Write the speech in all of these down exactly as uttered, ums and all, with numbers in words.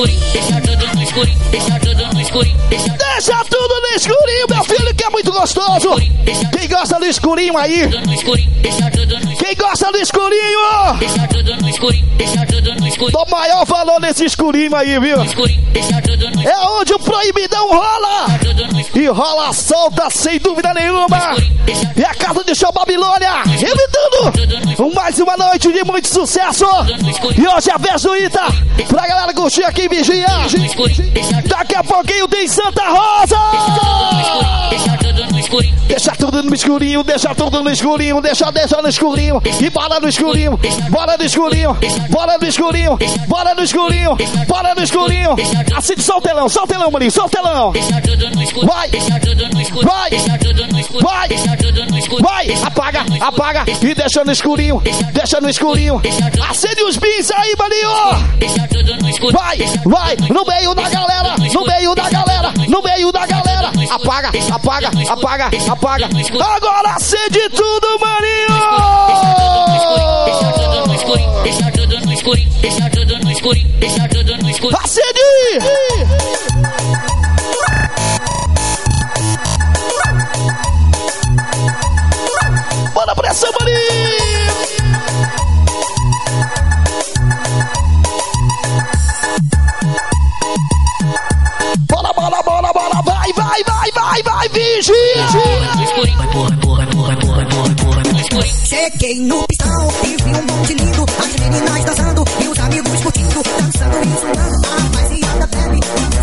escurinho, deixa tudo no escurinho, deixa tudo no escurinho, deixa, deixa tudo no escurinho, meu filho, que é muito gostoso. Quem gosta do escurinho aí? Quem gosta do escurinho? Deixa tudo no escurinho, deixa tudo no escurinho. Dou maior valor nesse escurinho aí, viu? É onde o proibidão rola. E rola solta, sem dúvida nenhuma. E a casa de show Babilônia, evitando mais uma noite de muito sucesso. E hoje é a Vejuíta, pra galera curtir aqui em Vigia. Daqui a pouquinho tem Santa Rosa. Deixa tudo no escurinho, deixa tudo no escurinho, deixa, deixa no escurinho. E bora no escurinho, bora no escurinho, bora no escurinho, bora no escurinho, bora no escurinho. Assim, só o telão, só o telão, maninho, só o telão. Vai, vai, vai, vai, apaga, apaga e deixa no escurinho, deixa no escurinho. Acende os bins aí, maninho. Vai, vai, no meio da galera, no meio da galera, no meio da galera. Apaga, apaga, apaga, apaga. Agora acende tudo, maninho. Deixa tudo no escurinho, deixa tudo no escurinho, deixa tudo no escurinho, deixa tudo no escurinho. Acende! Bora a pressão, maninho! Bora, bora, bora, bora, vai, vai, vai, vai, vai, vigia! Cheguei no pistão e vi um monte lindo, as meninas dançando e os amigos curtindo, dançando e zoando, a rapaziada bebe.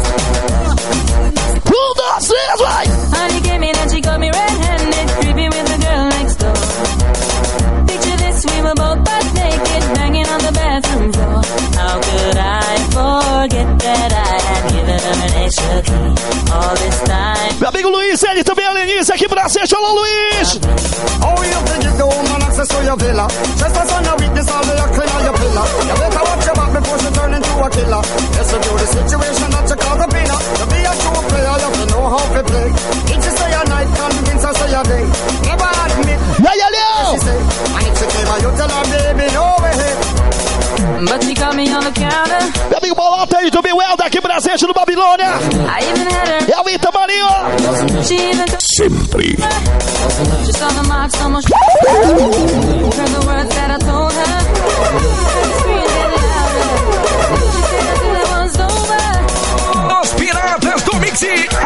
Um, dois, três, vai! Honey came in and she got me red-handed, creepy with the girl next door. Picture this, we were both butt naked, banging on the bathroom floor. How could I forget that I had given her an extra key all this time? Meu amigo Luiz, ele também é Lenice aqui pra você, alô Luiz! Oh, you think you go man access to your villa? Just as on your weakness, all of your clean on your pillar. You better watch your back before she turn into a killer. Yes, you do the situation that you call the winner. To be a true player, you have to know how to play. If she say a night, convince her say a day. Never admit. Yeah, yeah, yeah. She say, and if she came out, you tell her, baby, no way. But she caught me on the counter. Meu amigo Bolota aí também, o Helder aqui presente no Babilônia. I even had her. É o Itamarinho. She even Sempre. She saw the marks on my shoulder. Heard the words that I told her. Heard the screams getting louder. She said until it was over. Os piratas do Mix.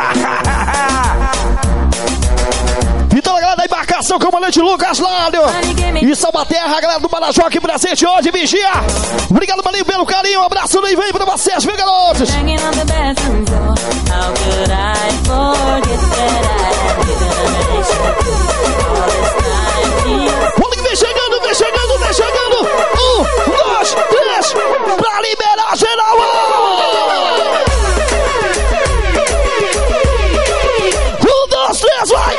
Então a galera da embarcação, comandante Lucas Ládio. E Salvaterra, a galera do Marajó aqui presente hoje, vigia. Obrigado, maninho, pelo carinho. Um abraço no vem pra vocês, viu, garotos? Vamos que vem chegando, vem chegando, vem chegando. Um, dois, três, pra liberar geral. Um, dois, três, vai.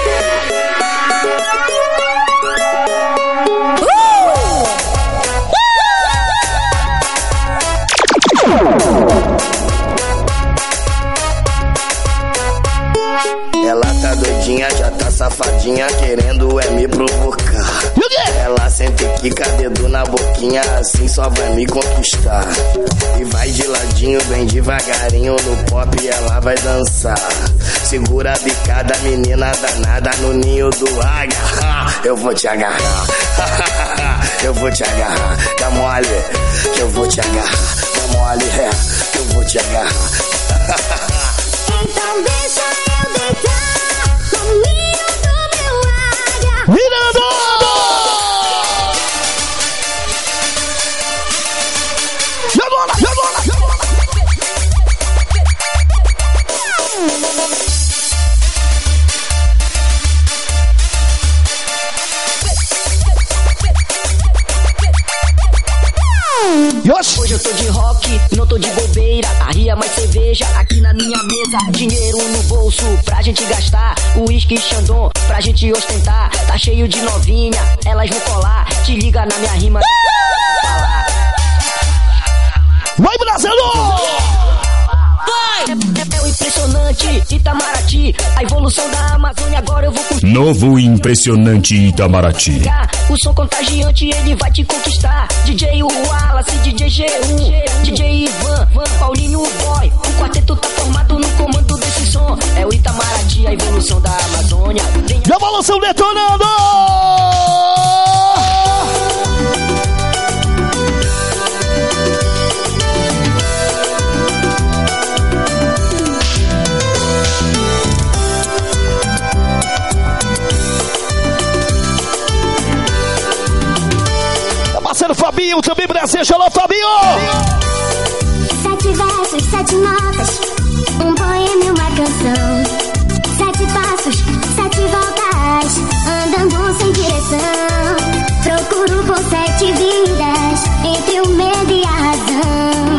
Ela tá doidinha, já tá safadinha, querendo é me provocar. Ela sempre quica dedo na boquinha, assim só vai me conquistar. E vai de ladinho, bem devagarinho, no pop ela vai dançar. Segura a bicada, menina danada, no ninho do águia. Eu vou te agarrar, eu vou te agarrar. Dá mole, que eu vou te agarrar. Dá mole, é, que eu vou te agarrar. Então deixa eu deitar no ninho do meu águia. Mirando! E agora? E agora? E agora? Hoje eu tô de rock, não tô de bobeira. Arria mais cerveja aqui na minha mesa. Dinheiro no bolso pra gente gastar. Uísque Xandão pra gente ostentar. Tá cheio de novinha, elas vão colar. Te liga na minha rima. Vai, Brasil! Vai! É, é, é o impressionante Itamaraty. A evolução da Amazônia agora eu vou curtir. Novo e impressionante Itamaraty. O som contagiante, ele vai te conquistar. D J Wallace, D J G um, D J Ivan, Paulinho Boy. O quarteto tá formado no comando desse som. É o Itamaraty, a evolução da Amazônia. Vem a evolução detonando! Parceiro Fabinho, também presente, alô Fabinho! Sete versos, sete notas, um poema e uma canção. Sete passos, sete voltas, andando sem direção. Procuro por sete vidas, entre o medo e a razão.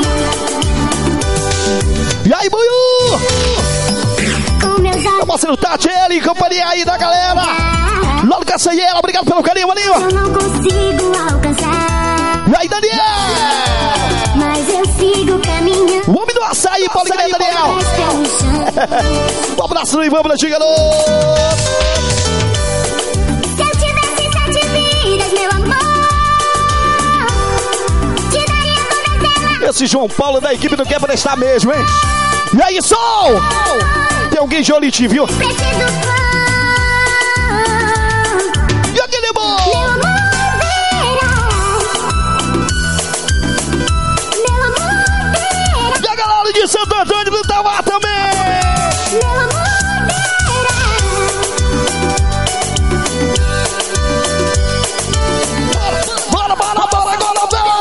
E aí, Buiu! Com meus olhos. Meu parceiro Tati, ele, companhia aí da galera! Logo Caçanheira, obrigado pelo carinho, maninho! Eu não consigo alcançar. E aí, Daniel! Mas eu sigo caminhando. O homem do açaí, pode crer, Daniel! Um abraço no Ivan Brandiga, garoto! Se eu tivesse sete vidas, meu amor, te daria todas elas. Esse João Paulo da equipe não quer prestar mesmo, hein? E aí, Sol! Tem alguém de olho em ti, viu? Preciso fã. E aquele bom! Meu amor, verá. Meu amor, verá. E a galera de Santo Antônio do Tauá também! Meu amor, verá. Bora, bora, bora, agora, bora!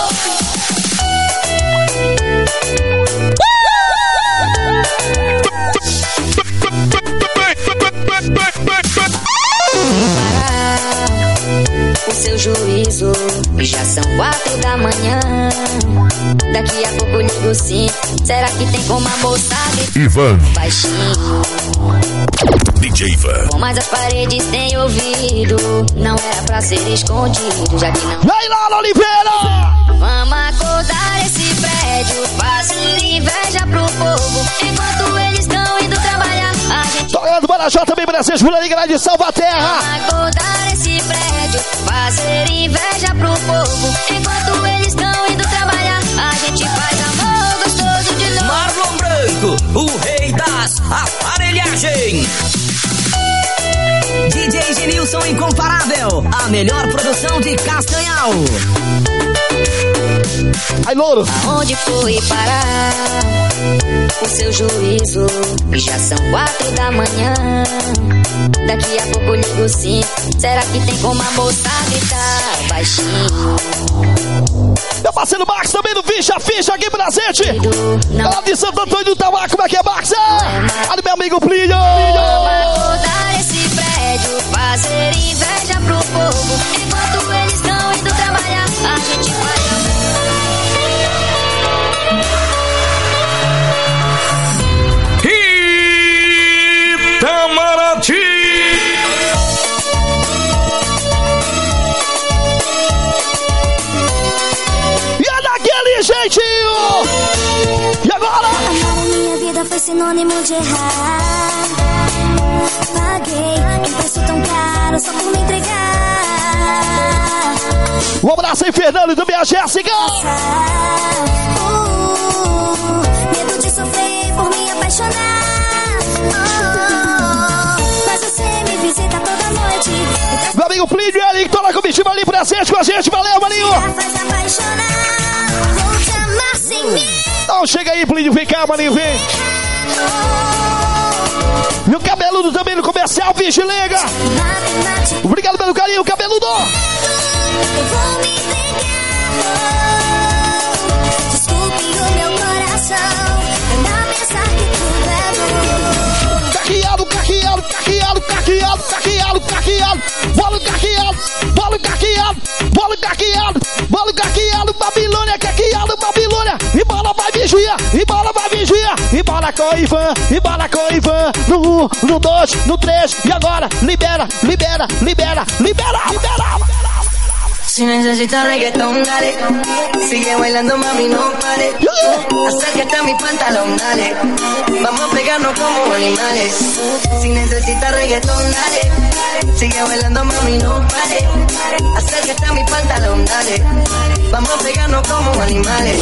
O seu juízo, já são quatro da manhã. Daqui a pouco ligo sim. Será que tem como a moça gritar Ivan baixinho? D J Ivan. Mas as paredes têm ouvido. Não era pra ser escondido, já que não. Vai lá, Oliveira! Vamos acordar esse prédio, fazer inveja pro povo. Enquanto eles estão indo trabalhar, a gente tocando Marajó também, presente por ali, grande Salvaterra. Vamos acordar esse prédio, fazer inveja pro povo. Enquanto eles estão indo trabalhar, a gente faz amor gostoso de novo. Marlon Branco, o rei das aparelhagens. D J Genilson Incomparável, a melhor produção de Castanhal. Aí, louro. Aonde foi parar o seu juízo? Já são quatro da manhã. Daqui a pouco ligo sim. Será que tem como a moça gritar baixinho? Meu parceiro Max também no Ficha, Ficha aqui presente. Ela de Santo Antônio do Tauá, como é que é, Max? Ali, meu amigo Plínio. Vamos acordar esse prédio, fazer inveja pro povo. Enquanto eles estão indo trabalhar, a gente faz amor. Itamaraty. E é daquele jeitinho. E agora? Amar a minha vida foi sinônimo de errar. Paguei um preço tão caro só por me entregar. Um abraço aí, Fernando, e também a Jéssica. Uh, medo de sofrer por me apaixonar. Oh, mas você me visita toda noite. Meu amigo Plínio, ele que tá na comitiva ali presente com a gente. Valeu, maninho. Faz apaixonar. Vou te amar sem mim. Então chega aí, Plínio, vem cá, maninho, vem. E o cabeludo também no comercial, Vigilega. Obrigado pelo carinho, cabeludo. Eu vou me entregar. Desculpe o meu coração. Ainda pensar que tudo é bom. Caqueado, caqueado, caqueado, caqueado, caqueado, caqueado. Bola caqueado, bola caqueado, bola caqueado, bola caqueado. Babilônia, caqueado, Babilônia. E bola vai vigia, e bola vai vigia. E bola com o Ivan, e bola com o Ivan. No um, no dois, no três. E agora, libera, libera, libera, libera, libera. Si necesitas reggaetón, dale. Sigue bailando, mami, no pare. Acércate a mi pantalón, dale. Vamos a pegarnos como animales. Si necesitas reggaetón, dale. Sigue bailando, mami, no pare. Acércate a mi pantalón, dale. Vamos a pegarnos como animales.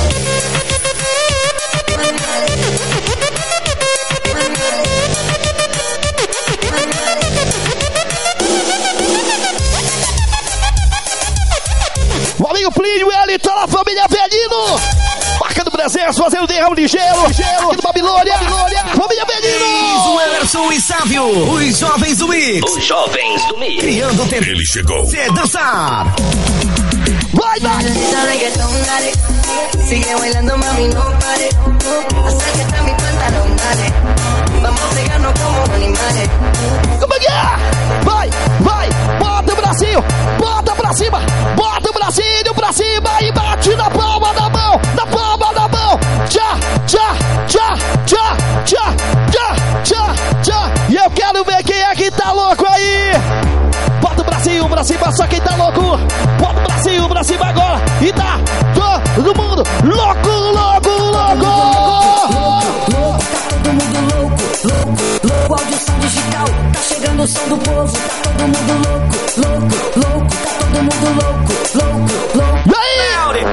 O amigo Plínio, ele tá na família Velino. Marcando presença, fazendo derrame de gelo. Gelo aqui do Babilônia. Babilônia. Família Velino. O Emerson e Sávio, os jovens do Mix. Os jovens do Mix. Criando o tempo. Ele chegou. Cê dançar. Vai, vai. Sigue bailando, mami, no pare. Acércate a mi pantalón, dale. Vamos a pegarnos como animales. Como é que é? Vai, vai. Bota o bracinho. Bota pra cima. Bota o bracinho pra cima e bate na palma da mão. Na palma da mão. Tchá, tchá, tchá, tchá, tchá, tchá, tchá, tchá. E eu quero ver quem é que tá louco aí. Bota o bracinho pra cima, só quem tá louco. Bota o bracinho pra cima agora. E tá todo mundo louco, louco, louco. Louco, louco, tá todo mundo louco, louco, louco. Audição digital, tá chegando o som do povo. Tá todo mundo louco, louco, louco. Tá todo mundo louco, louco, louco. E aí?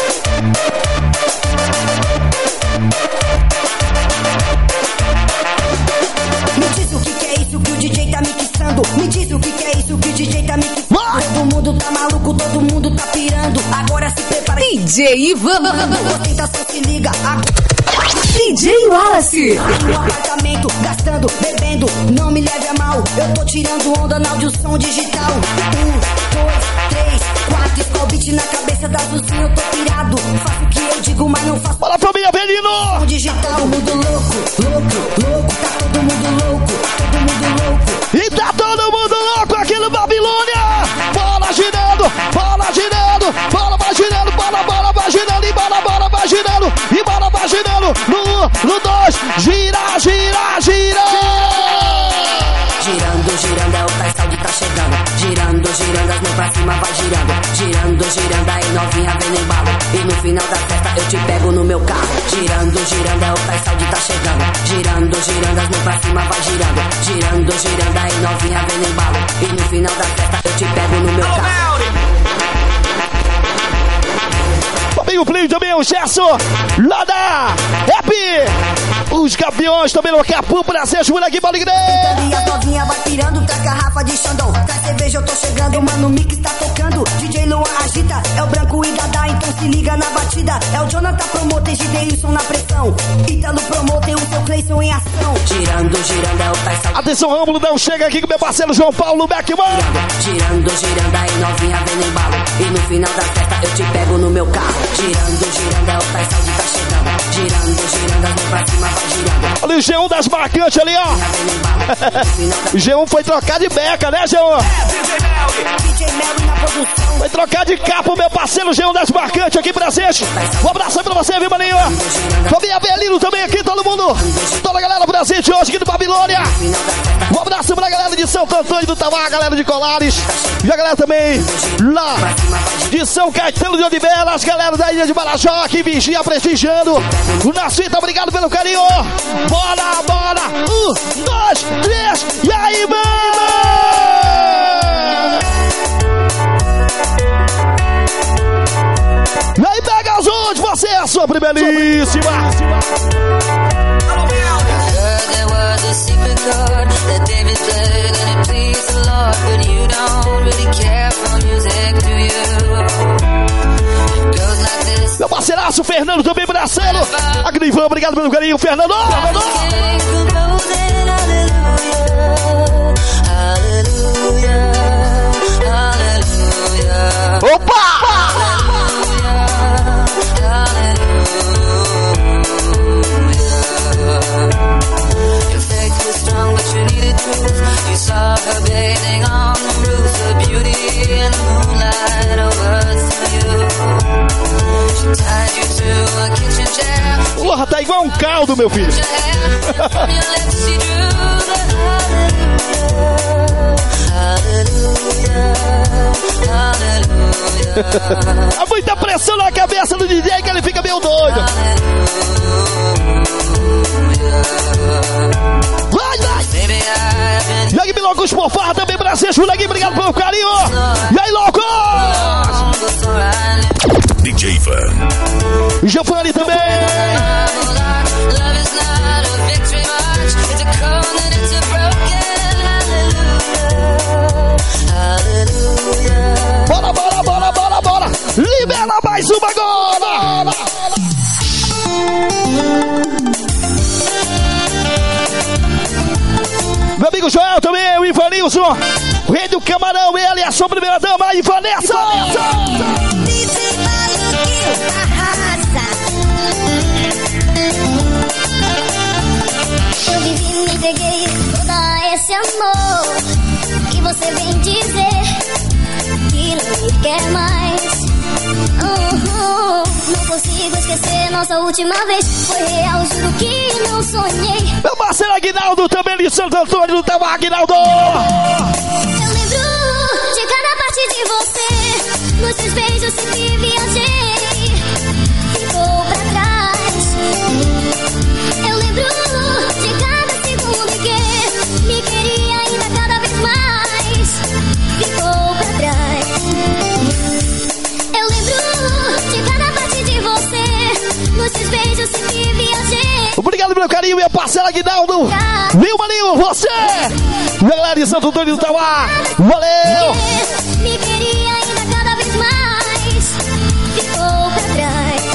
Me diz o que, que é isso que o D J tá mixando. Me diz o que, que é isso que o D J tá mixando. Todo mundo tá maluco, todo mundo tá pirando. Agora se prepara. D J Ivan. Ostentação se liga. D J Wallace. No apartamento, gastando, bebendo. Não me leve a mal. Eu tô tirando onda na audição digital. Um, dois, três, quatro. Escol beat na cabeça da Zuzinha. Eu tô pirado. Faço o que eu digo, mas não faço. Bora, família Velino! Digital, todo mundo louco, louco, louco. Tá todo mundo louco, todo mundo louco. E tá todo mundo louco aqui no Babilônia! Bola girando, bola girando, bola vai girando, bola, bola vai girando, e bola, bola vai girando, e bola vai girando. No um, no dois, gira, gira, gira! Girando, girando, é o Tais Saúde tá chegando. Girando, girando, as mãos pra cima vai girando. Girando, girando, aí novinha vem no embalo. E no final da festa eu te pego no meu carro. Girando, girando, é o Tais Saúde tá chegando. Girando, girando, as mãos pra cima vai girando. Girando, girando, aí novinha vem no embalo. E no final da festa eu te pego no meu carro. Amigo Plínio também é um gesto lá da Rap. Os campeões também no Capu, prazer, jura aqui, bola igreja. E a novinha vai pirando com a garrafa de Xandão. Pra cerveja eu tô chegando, mano, o mix tá tocando. D J Luan agita, é o Branco e Dadá, então se liga na batida. É o Jonathan Promoter, G D Wilson na pressão. Ítalo Promoter, o seu Cleison em ação. Girando, girando, é o Tais Saúde. Atenção, Rômulo, não chega aqui com meu parceiro João Paulo Beckman. Girando, girando, aí novinha vem no embalo. E no final da festa eu te pego no meu carro. Girando, girando, é o Tais Saúde tá chegando. Girando, girando, as mãos pra cima vai girando. Olha o G um das marcantes ali, ó. O G um foi trocar de beca, né, G um? Foi trocar de capa o meu parceiro G um das marcantes aqui presente. Um abraço aí pra você, viu, maninho? Família Velino também aqui, todo mundo. Toda a galera presente hoje aqui do Babilônia. Um abraço pra galera de Santo Antônio do Tamar, galera de Colares. E a galera também lá de São Caetano de Odivelas, galera da Ilha de Marajó, que vigia prestigiando o Nascita. Obrigado pelo carinho. Bora, bora. Um, dois, três. E aí, mano? E aí, pega as onde você é a sua primeiríssima. There was a secret chord that David played and it pleased the Lord, but you don't really care for music, do you? It goes like this. Meu parceiraço Fernando também braceiro. Agnivan, obrigado pelo carinho, Fernando. Opa! Your faith was strong, but you needed proof. You saw her bathing on the roof, the beauty in the moonlight overthrew you. She tied you to a kitchen chair. Porra, tá igual um caldo, meu filho. From your lips she drew the hallelujah, hallelujah, hallelujah. Há muita pressão na cabeça do D J que ele fica meio doido. Vai, vai! E aí, Milocos por farra também, Brasil, Julegui, obrigado pelo carinho! E aí, loucos! D J Van. Giovanni também! Bora, bora, bora, bora, bora! Libera mais uma agora! Meu amigo Joel também, o Ivanilson, o rei do camarão, ele é a sua primeira dama, a Ivanessa! Eu vivi, me entreguei todo esse amor e você vem dizer que não me quer mais. Uhum. Não consigo esquecer nossa última vez. Foi real, juro que não sonhei. Meu parceiro Aguinaldo também de Santo Antônio do Tava, Aguinaldo! Eu lembro de cada parte de você. Nos seus beijos sempre viajei. Ficou pra trás. Eu lembro de cada segundo que me queria ainda cada vez mais. Ficou pra trás. Eu lembro de cada parte de você. Nos seus beijos sempre viajei. Obrigado, meu carinho, minha parceira Aguinaldo. Meu maninho, você! Galera de Santo Antônio do Tauá, valeu! Me queria ainda cada vez mais. Ficou pra trás.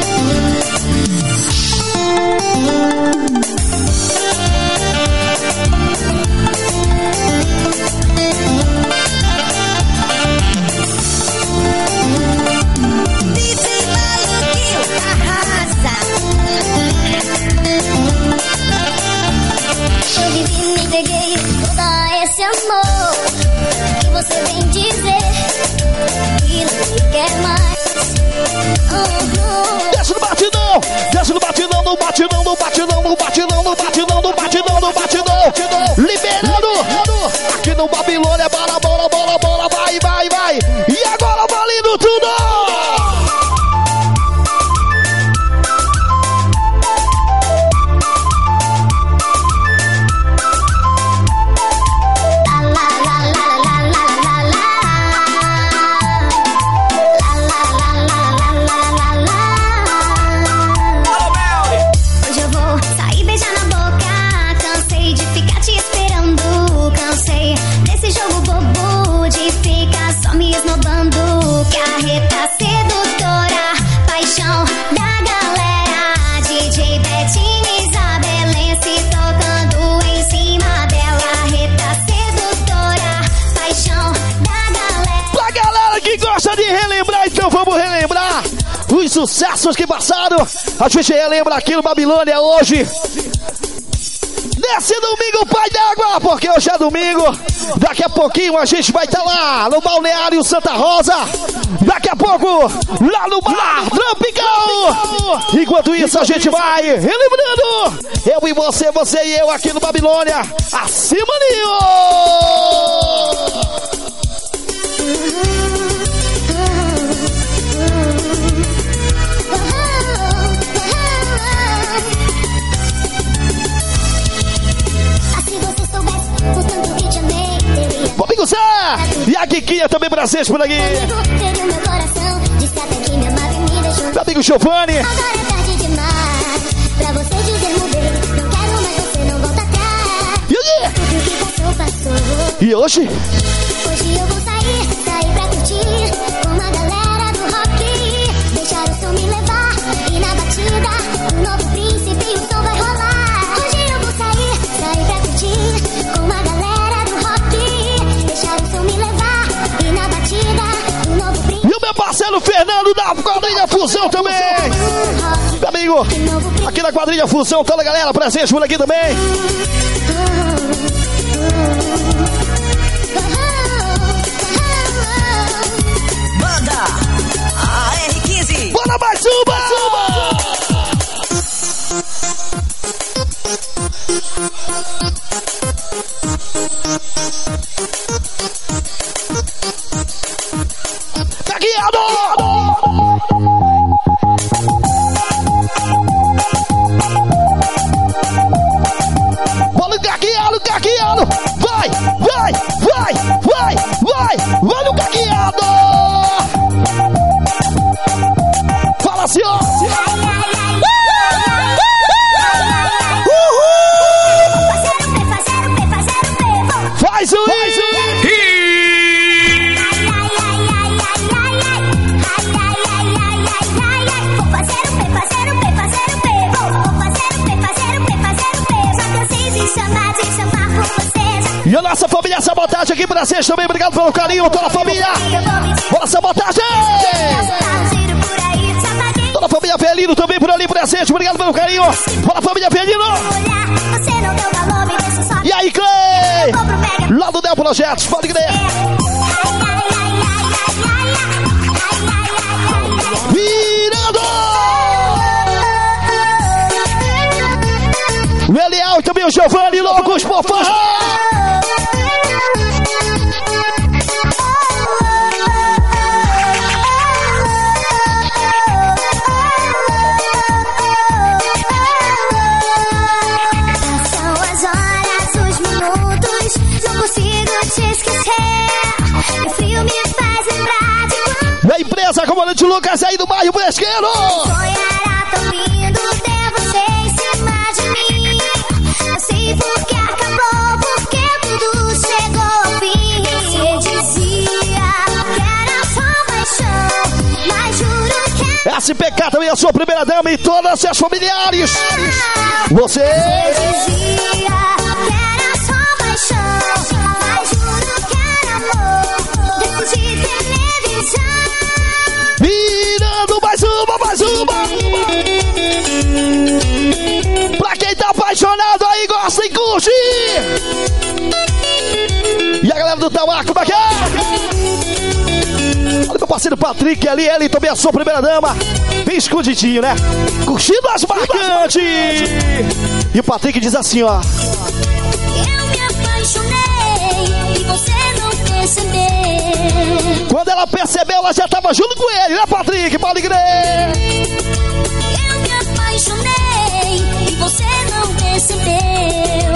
Eu vivi, me entreguei todo esse amor que você vem dizer que não me quer mais. Uhum. Desce no batidão, desce no batidão, no batidão, no batidão, no batidão, no batidão, no batidão, no batidão, liberando aqui no Babilônia, bola, bola, bola, bola, vai, vai, vai, e agora valendo tudo! Os sucessos que passaram, a gente relembra aqui no Babilônia hoje. Nesse domingo, Pai d'Água, porque hoje é domingo. Daqui a pouquinho a gente vai estar lá no Balneário Santa Rosa. Daqui a pouco, lá no Bar Tropical. Enquanto isso, a gente vai relembrando. Eu e você, você e eu aqui no Babilônia. Acima, Ninho! Amigo Zé! E a Kikinha também pra por aqui. Meu amigo Giovanni. Agora é tarde demais pra você dizer mudei. Não quero mais você, não volta atrás. E aí? Tudo que passou, passou. E hoje? Hoje eu vou sair, sair pra curtir com uma galera do rock. Deixar o som me levar e na batida um novo príncipe o som vai rolar. Hoje eu vou sair, sair pra curtir com uma galera do rock. Deixar o som me levar e na batida um novo príncipe. E o meu parceiro Fernando da Quadrilha Fusão também. Meu amigo, aqui na Quadrilha Fusão, toda a galera presente por aqui também. Banda A R quinze. Bora mais uma! Aqui caqueado! Bola no caqueado, caqueado! Vai, vai, vai, vai, vai! Vai no caqueado! Fala assim, ó! Faz o isso! E a nossa família Sabotagem aqui pra vocês também, obrigado pelo carinho, toda a família! Bora, Sabotagem! Toda a família Felino também por ali presente, obrigado pelo carinho! Bora, família Felino! E aí, Clay! Lá do Del Projetos, pode crer! Virando! O Eliel e também o Giovanni, loucos por farra! A empresa Comandante Lucas aí do bairro Fresqueiro. Sonhar tão lindo ter você em cima de mim. Eu sei porque acabou, porque tudo chegou ao fim. Você dizia que era só paixão, mas juro que S P K também é a sua primeira dama e todas as seus familiares. Você dizia que era só paixão, mas juro que era amor. Depois de televisão. Virando mais uma, mais uma. Pra quem tá apaixonado aí, gosta e curte. E a galera do Tauá, como é que é? Olha meu parceiro Patrick ali, ele também é a sua primeira dama. Bem escondidinho, né? Curtindo as marcantes. E o Patrick diz assim, ó. Eu me apaixonei e você não percebeu. Quando ela percebeu, ela já tava junto com ele, né, Patrick? Pode crer. Eu me apaixonei e você não percebeu.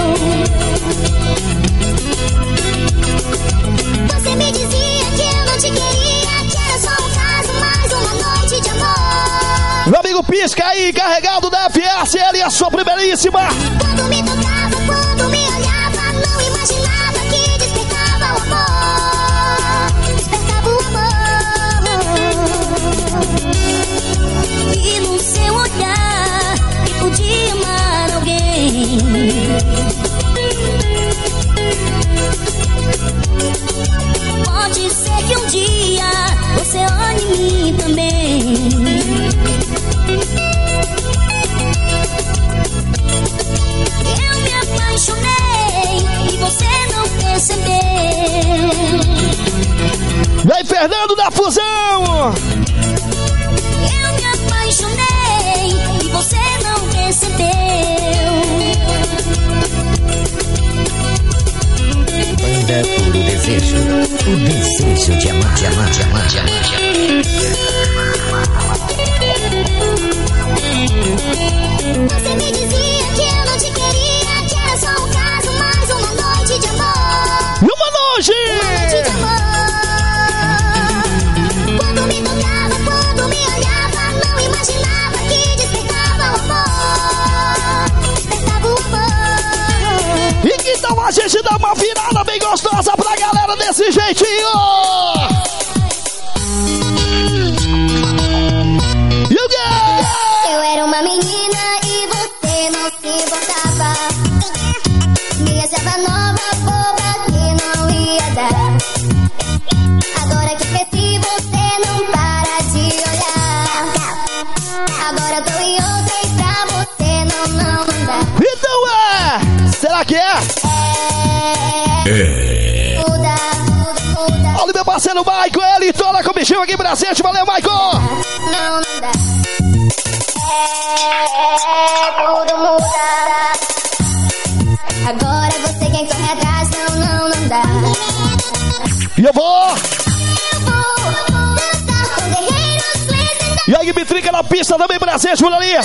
Você me dizia que eu não te queria, que era só um caso, mais uma noite de amor. Meu amigo Pisca aí, encarregado da F S, ele é a sua primeiríssima. Quando me tocava, quando me olhava, não imaginava que despertava o amor. E no seu olhar que podia amar alguém. Pode ser que um dia você olhe em mim também. Eu me apaixonei e você não percebeu. E aí, Fernando da Fusão! Eu me apaixonei e você não percebeu. Banda Puro Desejo. O desejo de amar, de amar, de amar, de amar, de amar. Você me dizia que eu não te queria, que era só um caso, mais uma noite de amor. E uma noite! Uma noite de amor. Quando me tocava, quando me olhava, não imaginava que despertava o amor. Despertava o amor. E que tal a gente dar uma virada bem gostosa pra galera desse jeitinho? E o quê? Eu era uma menina e você não se importava. Me achava nova, boba, que não ia dar. Agora que cresci, você não para de olhar. Agora tô em outra e pra você não, não dá. Então é! Será que é? É. Muda, muda, muda. Olha o meu parceiro Michael, ele toda com o bichinho aqui presente. Valeu, Michael! Não, não dá. É, tudo muda. Agora você quem corre atrás, não, não, não dá. E eu vou! Eu vou dançar com Larissa também presente por ali.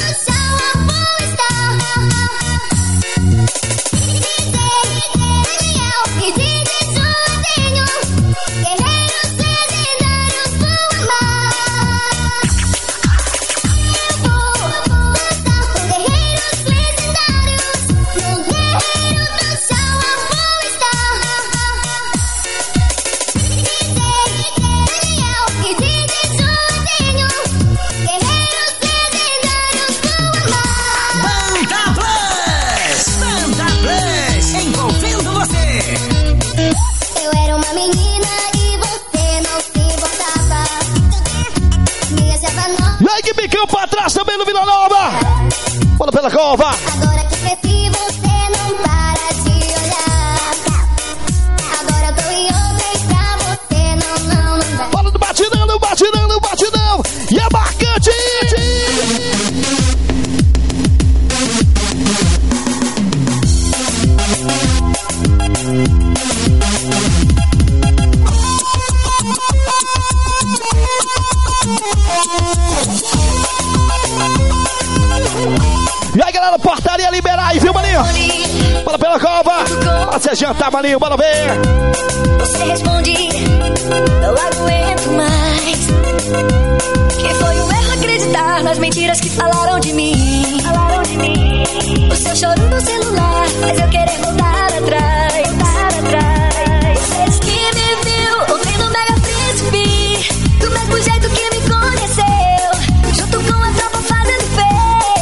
Pra trás também no Vila Nova. Bora pela cova. Agora que cresci, você não para de olhar. Agora eu tô em outra e pra você não, não, não vai. Bora no batidão, no batidão, no batidão. E é marcante. E aí, galera, portaria liberar aí, viu, maninho? Bora pela cova. Bora se jantar, maninho, bora ver. Você responde, não aguento mais. Que foi um erro acreditar nas mentiras que falaram de mim. Falaram de mim. O seu choro no celular faz eu querer voltar atrás. Voltar atrás. Você disse que me viu ontem no Mega Príncipe, do mesmo jeito que me conheceu, junto com a tropa fazendo feio.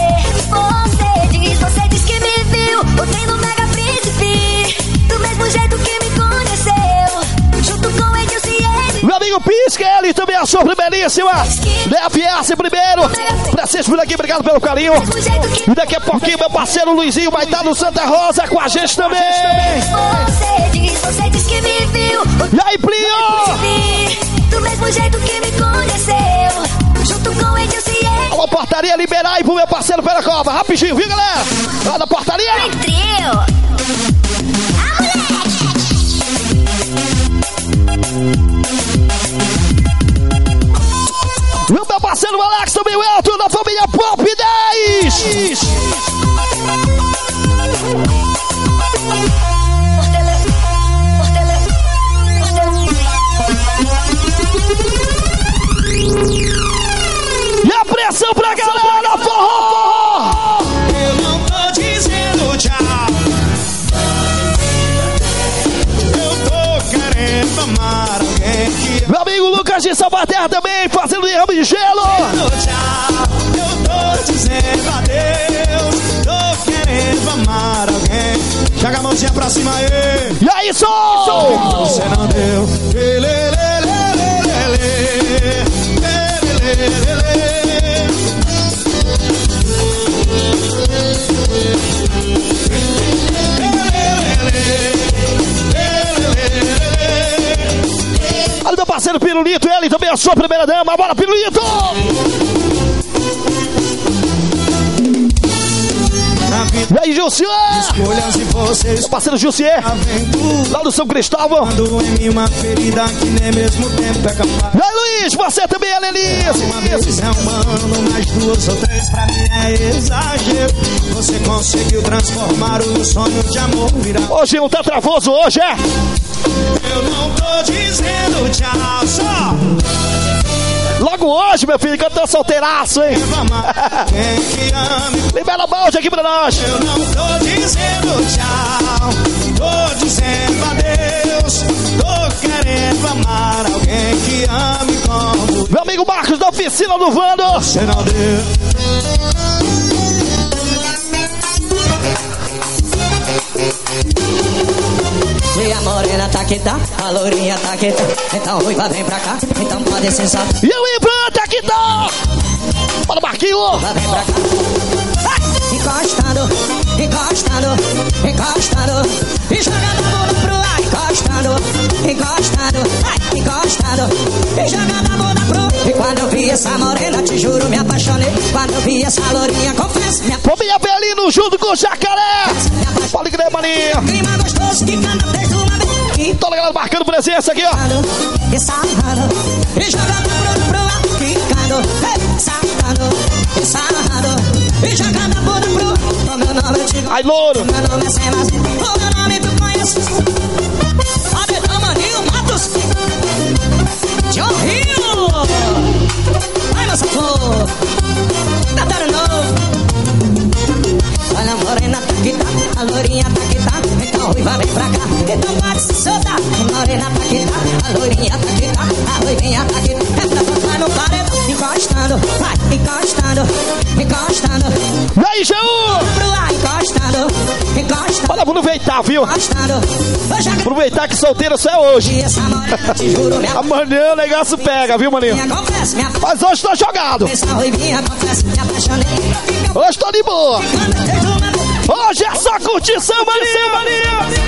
Você diz que me viu ontem no Mega Príncipe, do mesmo jeito que me conheceu, junto com Edilson e Ed. Meu amigo Pisca, ele também achou primeiríssima. D F S primeiro. Presente por aqui, obrigado pelo carinho. E daqui a pouquinho meu parceiro Luizinho vai estar no Santa Rosa com a gente também. Você diz, você diz que me viu e aí, Plio? Do mesmo jeito que me conheceu, junto com Edilson e Ed. Uma portaria liberar aí pro meu parceiro pela cova. Rapidinho, viu, galera? Lá na portaria. E o meu parceiro Alex também, o Elton da família Pop dez. E a pressão pra galera, forró! Eu não tô dizendo tchau. Eu tô querendo amar alguém que... Meu amigo Lucas de Salvaterra também, fazendo derrame de gelo. Tchau. Eu tô dizendo adeus. Tô querendo amar alguém. Joga a mãozinha pra cima aí. E aí, som! Você não deu. Lê, lê, lê, lê, lê, lê, lê, lê, lê, lê. Olha meu parceiro Pirulito, ele também é a sua primeira dama. Bora, Pirulito! E aí, Jussier? Escolhas de vocês. Meu parceiro Jussier, lá do São Cristóvão. Em uma ferida que nem mesmo tempo é capaz. E aí, Luiz, você também é Lelice. Uma vez é um ano, mais duas ou três pra mim é exagero. Você conseguiu transformar o sonho de amor virar. Hoje não tá travaoso, hoje é? Eu não tô dizendo tchau, só. Logo hoje, meu filho, que eu tô solteiraço, hein? Libera a balde aqui pra nós. Eu não tô dizendo tchau, tô dizendo adeus. Tô querendo amar alguém que ame como... Meu amigo Marcos da oficina do Vando. Você não deu. E a morena tá que tá, a lourinha tá que tá. Então ruiva vem pra cá, então pode ser só. E o Ivan tá que tá. Bora, Marquinho. Vem pra cá. Encostando, encostando, encostando. E jogando a bunda pro ar, encostando, encostando, ai, encostando. E jogando a bunda pro. E quando eu vi essa morena, te juro, me apaixonei. Quando eu vi essa lourinha, confesso, me apaixonei. Família Belino junto com o Jacaré. Pode crer, maninho. Clima gostoso que canta desde uma vez. Toda a galera marcando presença aqui, ó. E sarrando, e jogando pro pro ar, quicando, ei, sarrando. E já canta por pro. O meu nome eu digo. Ai, louro. O meu nome é sem mais. O meu nome tu conhece. Adetão Maninho Matos. John Rio. Ai, meu safô. Tataru novo. Olha a morena tá que tá, a lourinha tá que tá. Então ruiva vem pra cá, então bate se soltar. A morena tá que tá, a lourinha tá que tá. A ruivinha tá que tá, essa vai no paredão. Encostando, vai, encostando, encostando. E aí, G um? Pro ar, encostando, encostando. Olha, aproveitar, viu? Encostando. Aproveitar que solteiro só é hoje. Essa morena, te juro, minha. Amanhã o negócio pega, viu, maninho? Minha confesso, minha. Mas hoje tô jogado. Essa ruivinha, confesso, me apaixonei. Hoje tô de boa. Hoje é só curtição, maninho, maninho.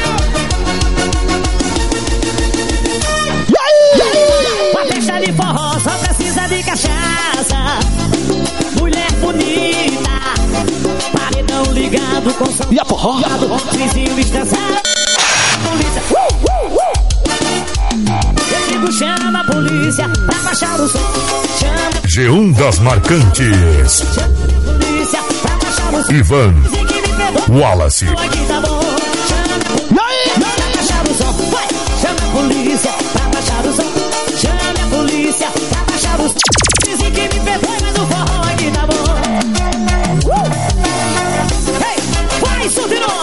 E aí? Uma festa de forró só precisa de cachaça. Mulher bonita, paredão ligado com som. E a forró? Vizinho estressado. Polícia. Uh, uh, uh. Eu digo, chama a polícia pra baixar o som. Chama G um das marcantes. a polícia pra baixar o som. Ivan Wallace. Aqui tá bom. E aí? Pra baixar o som. Vai. Chama a polícia pra baixar o som. Chama a polícia pra baixar o som. Dizem que me perdoe, mas o forró aqui tá bom. Uh! Ei, vai, Subirão!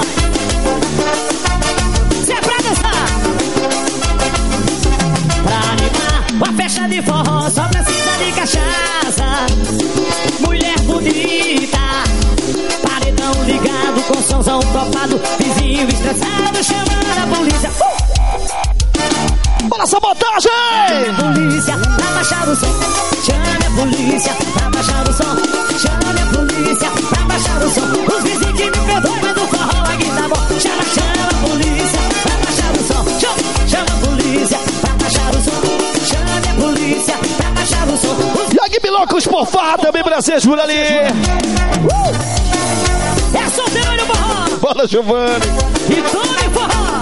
Se é pra dançar. Pra animar uma festa de forró só precisa de cachaça. Mulher bonita, paredão ligado com somzão topado. Vizinho estressado chamando a polícia. Uh! Bora, sabotagem! Chame a polícia pra baixar o som. Chame a polícia pra baixar o som. Chame a polícia pra baixar o som. Os vizinhos que me perdoem, mas o forró aqui tá bom. Chama, chama a polícia pra baixar o som. Chama, chama a polícia pra baixar o som. Chame a polícia pra baixar o som. Os... E aqui, Bilocos por farra também, Brasil por ali. Uh! É solteiro no forró. Bora, Giovanni. E tome forró.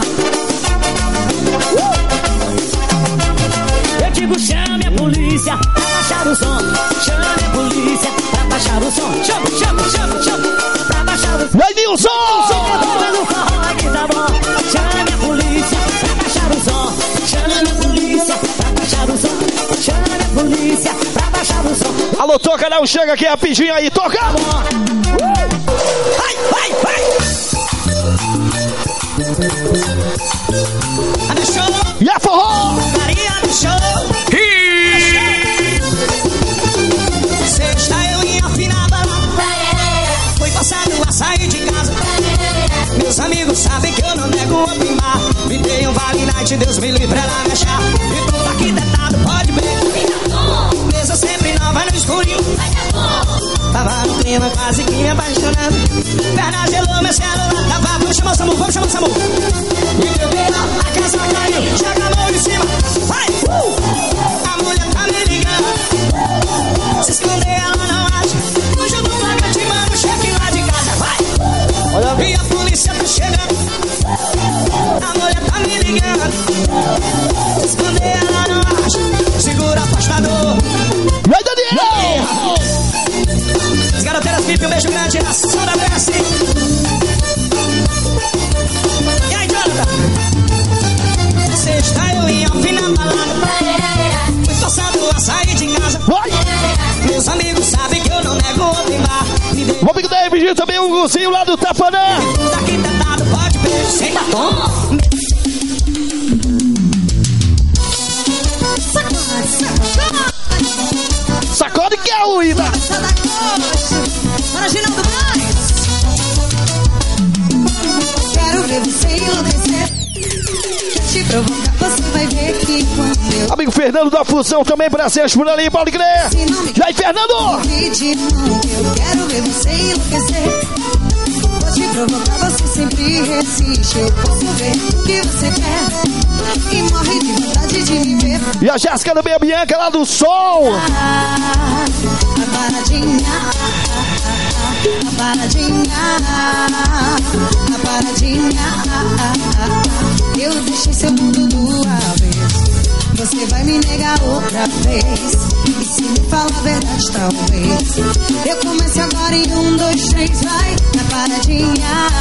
Uh! Eu digo, chame a polícia pra baixar o som. Chame a polícia pra baixar o som. Chama, chama, chama, chama pra baixar o som. E aí, Nilson? No forró aqui tá bom. Chame a polícia pra baixar o som. Chame a polícia pra baixar o som. Chame a polícia pra baixar o som. Alô, toca, não chega aqui rapidinho aí, toca! Tá bom. Uh! Vai, vai, vai! E a forró! Maria do show. Sexta eu ia afinar balada. Foi passado a sair de casa. Meus amigos sabem que eu não nego o open bar. Me dei um vale night, Deus me livre, ela me achar. E tudo aqui deitado, pode ver. Mesa sempre nova no escurinho. Tava no clima quase que me apaixonando. Perna gelou, meu celular tava. Vamos chamar o Samu, vamos chamar o Samu. E meu bem, a casa caiu, joga a mão de cima. Vai! Uh! A mulher tá me ligando. Se esconder ela não acha. Hoje eu tô lá te mando cheque lá de casa. Vai! Olha. E a polícia tá chegando. A mulher tá me ligando. Se esconder ela não acha. Segura afastador. E aí, Daniel? As garoteiras vipem, um beijo grande na sessão da Bressi. E aí, Jonathan? Sexta eu ia afinar balada. Fui forçado a sair de casa. Vai! Meus amigos sabem que eu não nego o open bar. Me dei O amigo David também, um golzinho lá do Tapanã. daqui tentado, pode ver. Sem batom. Sacode que é ruína. Para Ginaldo Braz. Quero ver você enlouquecer. Te provocar, você vai ver que quando eu Amigo Fernando da Fusão também, Brasil por ali, pode crer. E aí, Fernando? pedir não, eu quero ver você enlouquecer. Vou te provocar, você sempre resiste. Eu posso ver o que você quer. E morre de vontade de me ver. E a Jéssica também, a Bianca lá do Sol. A paradinha, a paradinha, a paradinha. Eu deixei seu mundo do avesso. Você vai me negar outra vez. E Se me fala a verdade, talvez eu comece agora em um, dois, três, vai na paradinha.